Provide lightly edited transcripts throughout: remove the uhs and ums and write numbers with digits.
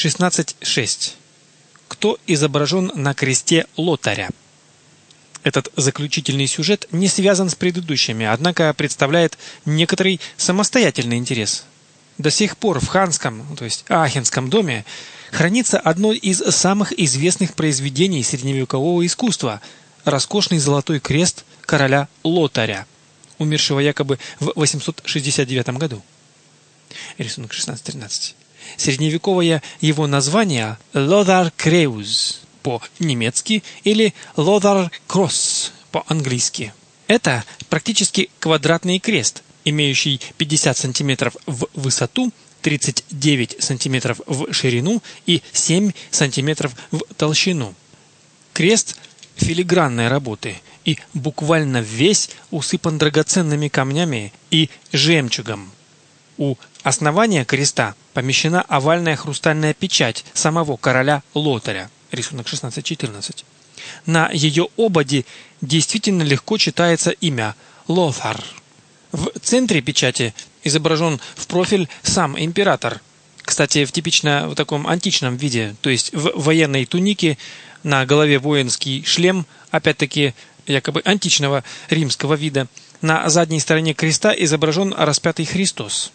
16.6. Кто изображен на кресте Лотаря? Этот заключительный сюжет не связан с предыдущими, однако представляет некоторый самостоятельный интерес. До сих пор в ханском, то есть Аахенском доме, хранится одно из самых известных произведений средневекового искусства – роскошный золотой крест короля Лотаря, умершего якобы в 869 году. Рисунок 16.13. Средневековое его название – Лотар Креуз по-немецки или Лотар Кросс по-английски. Это практически квадратный крест, имеющий 50 см в высоту, 39 см в ширину и 7 см в толщину. Крест филигранной работы и буквально весь усыпан драгоценными камнями и жемчугом. У основания креста помещена овальная хрустальная печать самого короля Лотаря. Рисунок 16.14. На ее ободе действительно легко читается имя Лотар. В центре печати изображен в профиль сам император. Кстати, в типично в таком античном виде, то есть в военной тунике, на голове воинский шлем, опять-таки якобы античного римского вида. На задней стороне креста изображен распятый Христос.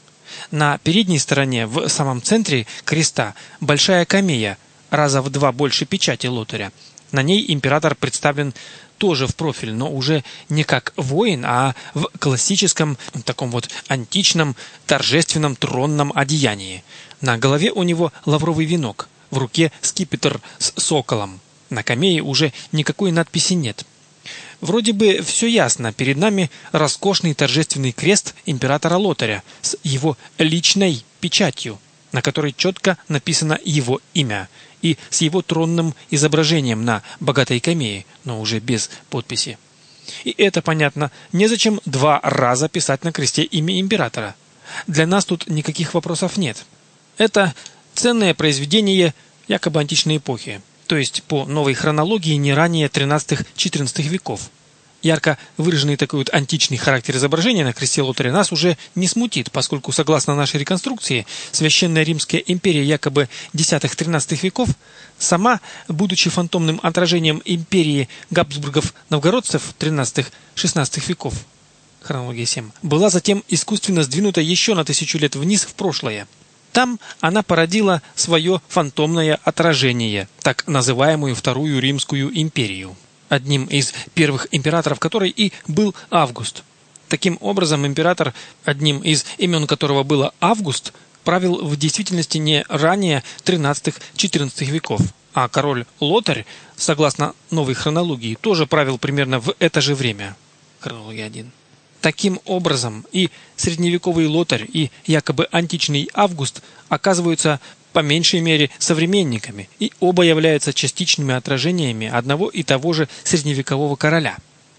На передней стороне, в самом центре креста, большая камея, раза в 2 больше печати Лотаря. На ней император представлен тоже в профиль, но уже не как воин, а в классическом, таком вот античном, торжественном тронном одеянии. На голове у него лавровый венок, в руке скипетр с соколом. На камее уже никакой надписи нет. Вроде бы все ясно, перед нами роскошный торжественный крест императора Лотаря с его личной печатью, на которой четко написано его имя, и с его тронным изображением на богатой камее, но уже без подписи. И это понятно, незачем 2 раза писать на кресте имя императора. Для нас тут никаких вопросов нет. Это ценное произведение якобы античной эпохи, то есть по новой хронологии не ранее 13-14 веков. Ярко выраженный такой вот античный характер изображения на кресте Лотаря нас уже не смутит, поскольку, согласно нашей реконструкции, Священная Римская империя якобы X-XIII веков сама, будучи фантомным отражением империи Габсбургов-новгородцев XIII-XVI веков, хронология 7, была затем искусственно сдвинута еще на 1000 лет вниз в прошлое. Там она породила свое фантомное отражение, так называемую Вторую Римскую империю, одним из первых императоров которой и был Август. Таким образом, император, одним из имен которого было Август, правил в действительности не ранее 13-14 веков, а король Лотарь, согласно новой хронологии, тоже правил примерно в это же время. Хронология 1. Таким образом, и средневековый Лотарь, и якобы античный Август оказываются по меньшей мере современниками, и оба являются частичными отражениями одного и того же средневекового короля.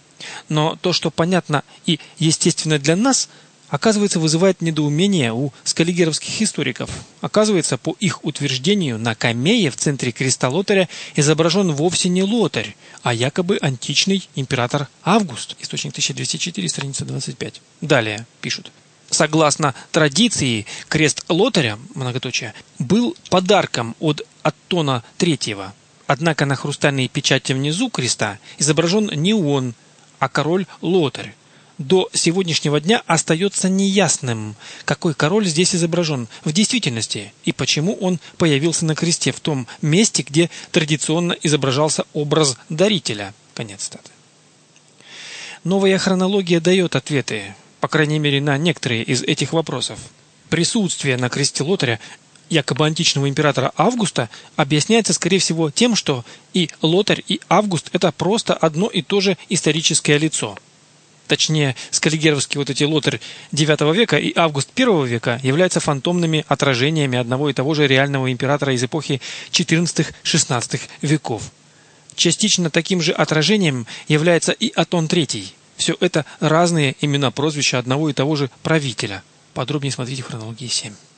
Но то, что понятно и естественно для нас, оказывается, вызывает недоумение у скаллигеровских историков. Оказывается, по их утверждению, на камее в центре креста Лотаря изображен вовсе не Лотарь, а якобы античный император Август. Источник 1204, страница 25. Далее пишут. Согласно традиции, крест Лотаря, многоточие, был подарком от Оттона III. Однако на хрустальной печати внизу креста изображен не он, а король Лотарь. До сегодняшнего дня остается неясным, какой король здесь изображен в действительности и почему он появился на кресте в том месте, где традиционно изображался образ дарителя. Конец цитаты. Новая хронология дает ответы, по крайней мере, на некоторые из этих вопросов. Присутствие на кресте Лотаря якобы античного императора Августа объясняется, скорее всего, тем, что и Лотарь, и Август – это просто одно и то же историческое лицо. Точнее, скаллигеровские вот эти Лотарь IX века и Август I века являются фантомными отражениями одного и того же реального императора из эпохи XIV-XVI веков. Частично таким же отражением является и Оттон III. Все это разные имена, прозвища одного и того же правителя. Подробнее смотрите в хронологии 7.